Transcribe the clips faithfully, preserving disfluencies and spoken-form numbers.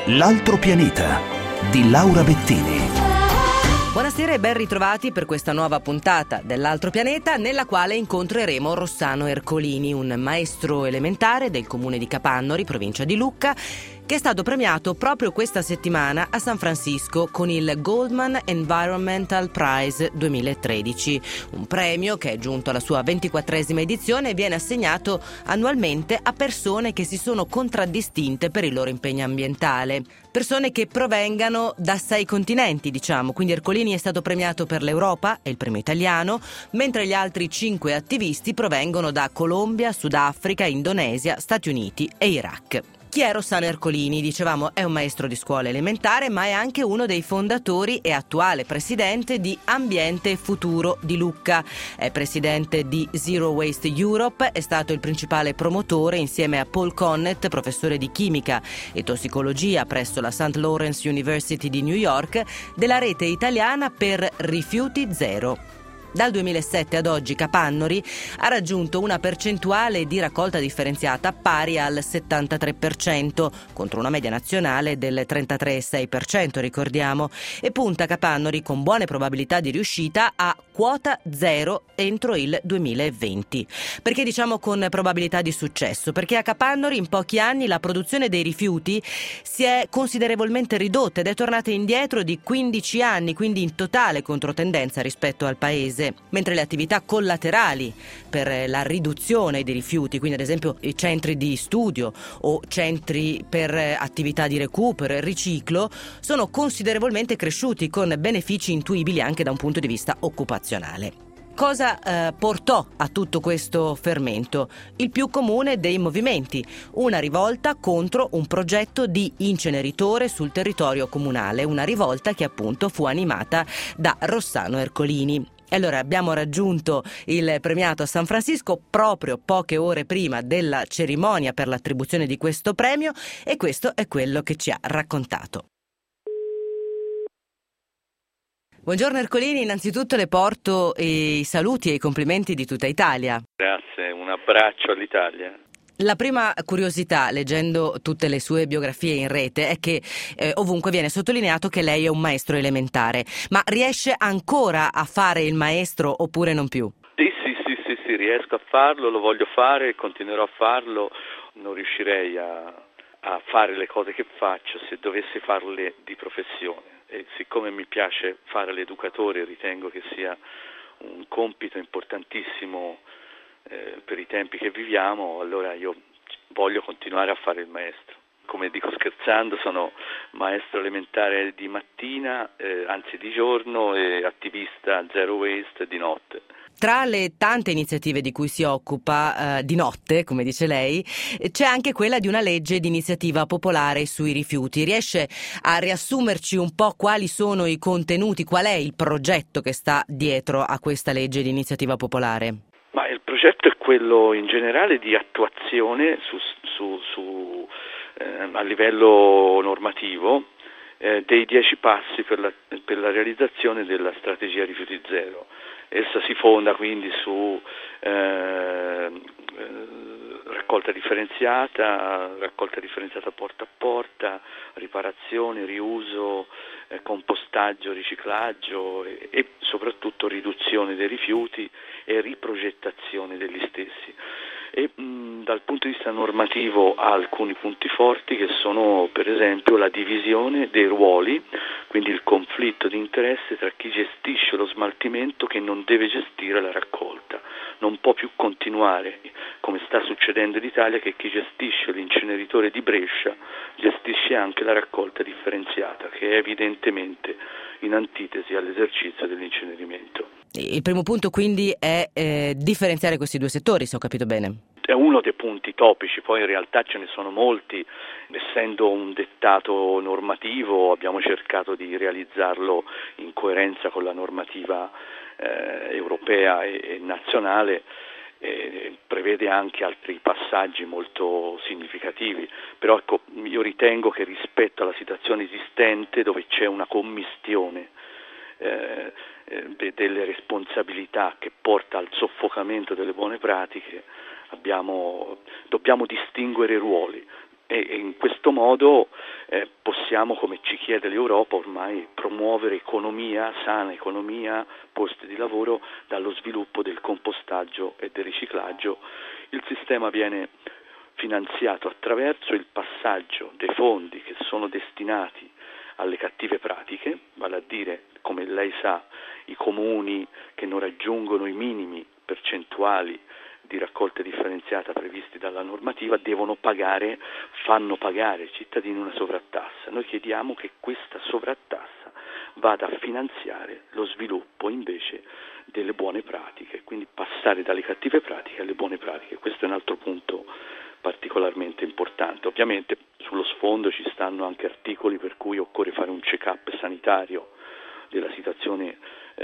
L'altro pianeta di Laura Bettini. Buonasera e ben ritrovati per questa nuova puntata dell'Altro Pianeta, nella quale incontreremo Rossano Ercolini, un maestro elementare del comune di Capannori, provincia di Lucca, che è stato premiato proprio questa settimana a San Francisco con il Goldman Environmental Prize duemilatredici, un premio che è giunto alla sua ventiquattresima edizione e viene assegnato annualmente a persone che si sono contraddistinte per il loro impegno ambientale, persone che provengano da sei continenti, diciamo. Quindi Ercolini è stato premiato per l'Europa, è il premio italiano, mentre gli altri cinque attivisti provengono da Colombia, Sudafrica, Indonesia, Stati Uniti e Iraq. Chi è Rossano Ercolini? Dicevamo, è un maestro di scuola elementare, ma è anche uno dei fondatori e attuale presidente di Ambiente e Futuro di Lucca. È presidente di Zero Waste Europe, è stato il principale promotore, insieme a Paul Connett, professore di chimica e tossicologia presso la Saint Lawrence University di New York, della rete italiana per rifiuti zero. Dal duemilasette ad oggi Capannori ha raggiunto una percentuale di raccolta differenziata pari al settantatré per cento, contro una media nazionale del trentatré virgola sei per cento, ricordiamo, e punta Capannori con buone probabilità di riuscita a quota zero entro il duemilaventi. Perché diciamo con probabilità di successo? Perché a Capannori in pochi anni la produzione dei rifiuti si è considerevolmente ridotta ed è tornata indietro di quindici anni, quindi in totale controtendenza rispetto al paese. Mentre le attività collaterali per la riduzione dei rifiuti, quindi ad esempio i centri di studio o centri per attività di recupero e riciclo, sono considerevolmente cresciuti con benefici intuibili anche da un punto di vista occupazionale. Cosa eh, portò a tutto questo fermento? Il più comune dei movimenti, una rivolta contro un progetto di inceneritore sul territorio comunale, una rivolta che appunto fu animata da Rossano Ercolini. E allora abbiamo raggiunto il premiato a San Francisco proprio poche ore prima della cerimonia per l'attribuzione di questo premio e questo è quello che ci ha raccontato. Buongiorno Ercolini, innanzitutto le porto i saluti e i complimenti di tutta Italia. Grazie, un abbraccio all'Italia. La prima curiosità, leggendo tutte le sue biografie in rete, è che eh, ovunque viene sottolineato che lei è un maestro elementare, ma riesce ancora a fare il maestro oppure non più? Sì, sì, sì, sì, sì, riesco a farlo, lo voglio fare e continuerò a farlo. Non riuscirei a, a fare le cose che faccio se dovessi farle di professione. E siccome mi piace fare l'educatore, ritengo che sia un compito importantissimo eh, per i tempi che viviamo, allora io voglio continuare a fare il maestro. Come dico scherzando, sono maestro elementare di mattina, eh, anzi di giorno, e attivista zero waste di notte. Tra le tante iniziative di cui si occupa eh, di notte, come dice lei, c'è anche quella di una legge di iniziativa popolare sui rifiuti. Riesce a riassumerci un po' quali sono i contenuti, qual è il progetto che sta dietro a questa legge di iniziativa popolare? Ma il progetto è quello in generale di attuazione su, su, su, eh, a livello normativo eh, dei dieci passi per la, per la realizzazione della strategia rifiuti zero. Essa si fonda quindi su eh, eh, raccolta differenziata, raccolta differenziata porta a porta, riparazione, riuso, eh, compostaggio, riciclaggio e, e soprattutto riduzione dei rifiuti e riprogettazione degli stessi. E mh, dal punto di vista normativo ha alcuni punti forti che sono per esempio la divisione dei ruoli, quindi il conflitto di interesse tra chi gestisce lo smaltimento che non deve gestire la raccolta. Non può più continuare, come sta succedendo in Italia, che chi gestisce l'inceneritore di Brescia gestisce anche la raccolta differenziata, che è evidentemente in antitesi all'esercizio dell'incenerimento. Il primo punto quindi è eh, differenziare questi due settori, se ho capito bene. È uno dei punti topici, poi in realtà ce ne sono molti. Essendo un dettato normativo abbiamo cercato di realizzarlo in coerenza con la normativa eh, europea e, e nazionale. Eh, prevede anche altri passaggi molto significativi, però ecco, io ritengo che rispetto alla situazione esistente, dove c'è una commistione eh, eh, delle responsabilità che porta al soffocamento delle buone pratiche, abbiamo, dobbiamo distinguere i ruoli. e in questo modo eh, possiamo, come ci chiede l'Europa ormai, promuovere economia, sana economia, posti di lavoro dallo sviluppo del compostaggio e del riciclaggio. Il sistema viene finanziato attraverso il passaggio dei fondi che sono destinati alle cattive pratiche, vale a dire, come lei sa, i comuni che non raggiungono i minimi percentuali di raccolta differenziata previsti dalla normativa devono pagare, fanno pagare ai cittadini una sovrattassa. Noi chiediamo che questa sovrattassa vada a finanziare lo sviluppo invece delle buone pratiche, quindi passare dalle cattive pratiche alle buone pratiche. Questo è un altro punto particolarmente importante. Ovviamente sullo sfondo ci stanno anche articoli per cui occorre fare un check-up sanitario della situazione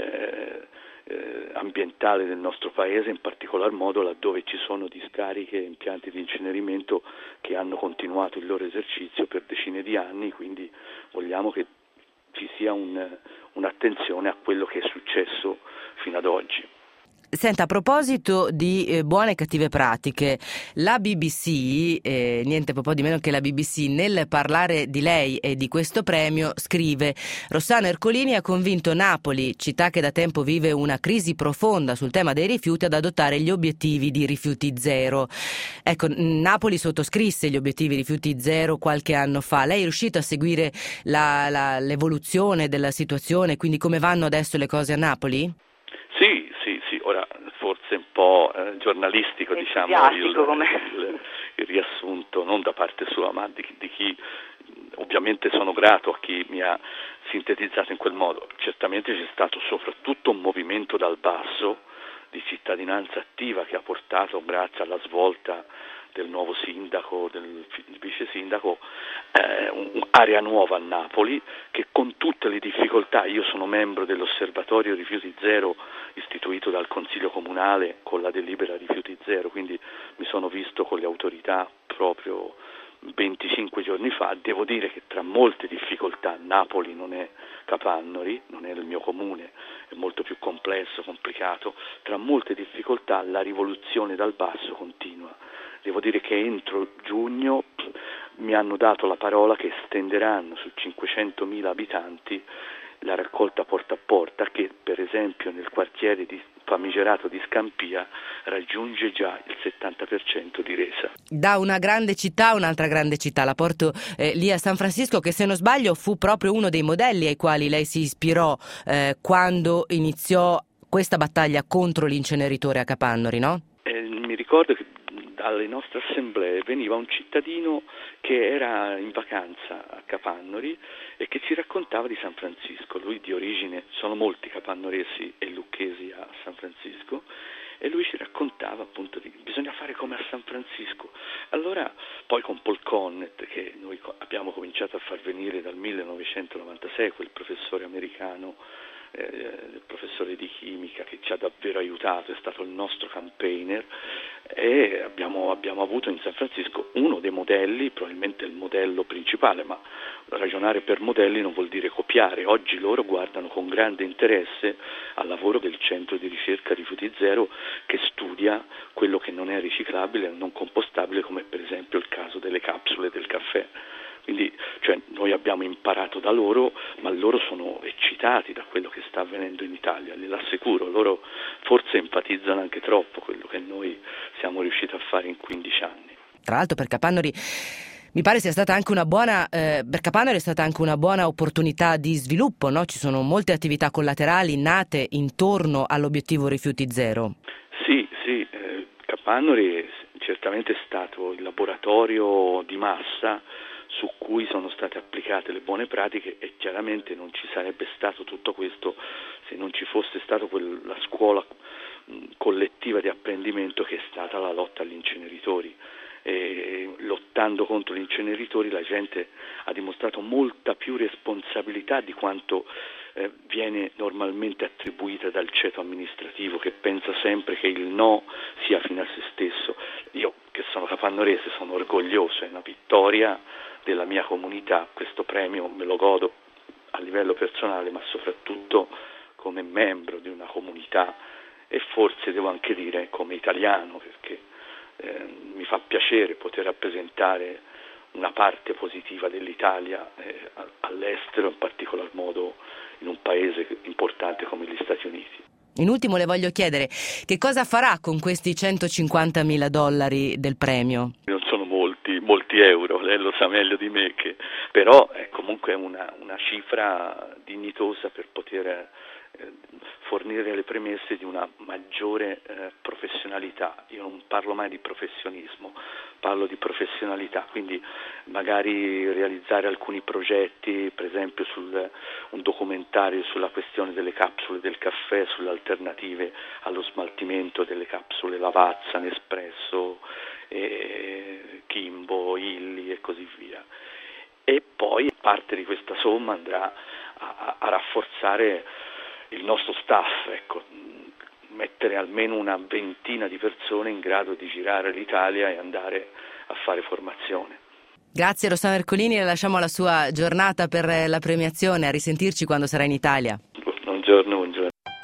eh, eh, ambientale del nostro paese, in particolar modo laddove ci sono discariche e impianti di incenerimento che hanno continuato il loro esercizio per decine di anni, quindi vogliamo che ci sia un, un'attenzione a quello che è successo fino ad oggi. Senta, a proposito di eh, buone e cattive pratiche, la B B C, eh, niente po' di meno che la B B C, nel parlare di lei e di questo premio, scrive: Rossano Ercolini ha convinto Napoli, città che da tempo vive una crisi profonda sul tema dei rifiuti, ad adottare gli obiettivi di rifiuti zero. Ecco, Napoli sottoscrisse gli obiettivi rifiuti zero qualche anno fa. Lei è riuscito a seguire la, la, l'evoluzione della situazione, quindi come vanno adesso le cose a Napoli? Sì, sì, sì, ora forse un po' eh, giornalistico, diciamo, il, il, il riassunto, non da parte sua, ma di, di chi, ovviamente sono grato a chi mi ha sintetizzato in quel modo. Certamente c'è stato soprattutto un movimento dal basso di cittadinanza attiva che ha portato, grazie alla svolta del nuovo sindaco, del vice sindaco, eh, un'area nuova a Napoli che, con tutte le difficoltà, io sono membro dell'osservatorio rifiuti zero istituito dal Consiglio Comunale con la delibera rifiuti zero, quindi mi sono visto con le autorità proprio venticinque giorni fa. Devo dire che tra molte difficoltà, Napoli non è Capannori, non è il mio comune, è molto più complesso, complicato, tra molte difficoltà la rivoluzione dal basso continua. Devo dire che entro giugno mi hanno dato la parola che estenderanno su cinquecentomila abitanti la raccolta porta a porta, che per esempio nel quartiere di famigerato di Scampia raggiunge già il settanta per cento di resa. Da una grande città a un'altra grande città, la porto eh, lì a San Francisco, che se non sbaglio fu proprio uno dei modelli ai quali lei si ispirò eh, quando iniziò questa battaglia contro l'inceneritore a Capannori, no? Eh, mi ricordo che dalle nostre assemblee veniva un cittadino che era in vacanza a Capannori e che ci raccontava di San Francisco. Lui di origine, sono molti capannoresi e lucchesi a San Francisco, e lui ci raccontava appunto di bisogna fare come a San Francisco. Allora poi con Paul Connett, che noi abbiamo cominciato a far venire dal millenovecentonovantasei, quel professore americano, eh, il professore di chimica che ci ha davvero aiutato, è stato il nostro campaigner, e abbiamo, abbiamo avuto in San Francisco uno dei modelli, probabilmente il modello principale, ma ragionare per modelli non vuol dire copiare. Oggi loro guardano con grande interesse al lavoro del centro di ricerca rifiuti zero, che studia quello che non è riciclabile e non compostabile, come per esempio il caso delle capsule del caffè. Quindi cioè, noi abbiamo imparato da loro, ma loro sono eccitati da quello che sta avvenendo in Italia, gliel'assicuro. Loro forse enfatizzano anche troppo quello che noi siamo riusciti a fare in quindici anni. Tra l'altro per Capannori mi pare sia stata anche una buona, eh, per Capannori è stata anche una buona opportunità di sviluppo, no? Ci sono molte attività collaterali nate intorno all'obiettivo rifiuti zero. Sì, sì, eh, Capannori certamente è stato il laboratorio di massa su cui sono state applicate le buone pratiche, e chiaramente non ci sarebbe stato tutto questo se non ci fosse stata quella scuola mh, collettiva di apprendimento che è stata la lotta agli inceneritori. E lottando contro gli inceneritori la gente ha dimostrato molta più responsabilità di quanto eh, viene normalmente attribuita dal ceto amministrativo, che pensa sempre che il no sia fine a se stesso. Io, che sono capannorese, sono orgoglioso, è una vittoria della mia comunità. Questo premio me lo godo a livello personale, ma soprattutto come membro di una comunità, e forse devo anche dire come italiano, perché eh, mi fa piacere poter rappresentare una parte positiva dell'Italia eh, all'estero, in particolar modo in un paese importante come gli Stati Uniti. In ultimo le voglio chiedere che cosa farà con questi centocinquantamila dollari del premio? Non sono molti, molti euro, lei lo sa meglio di me, che però è comunque una, una cifra dignitosa per poter eh, fornire le premesse di una maggiore eh, professionalità. Io non parlo mai di professionismo, parlo di professionalità, quindi magari realizzare alcuni progetti, per esempio sul, un documentario sulla questione delle capsule del caffè, sulle alternative allo smaltimento delle capsule Lavazza, Nespresso, eh, Kimbo, Illy e così via. E poi parte di questa somma andrà a, a rafforzare il nostro staff, ecco, mettere almeno una ventina di persone in grado di girare l'Italia e andare a fare formazione. Grazie Rossano Ercolini, le lasciamo alla sua giornata per la premiazione, a risentirci quando sarà in Italia. Buongiorno, buongiorno.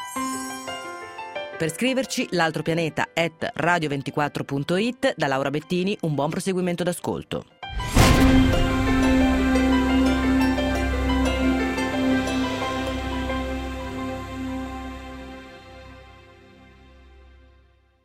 Per scriverci l'altro pianeta at radio ventiquattro punto it. Da Laura Bettini un buon proseguimento d'ascolto.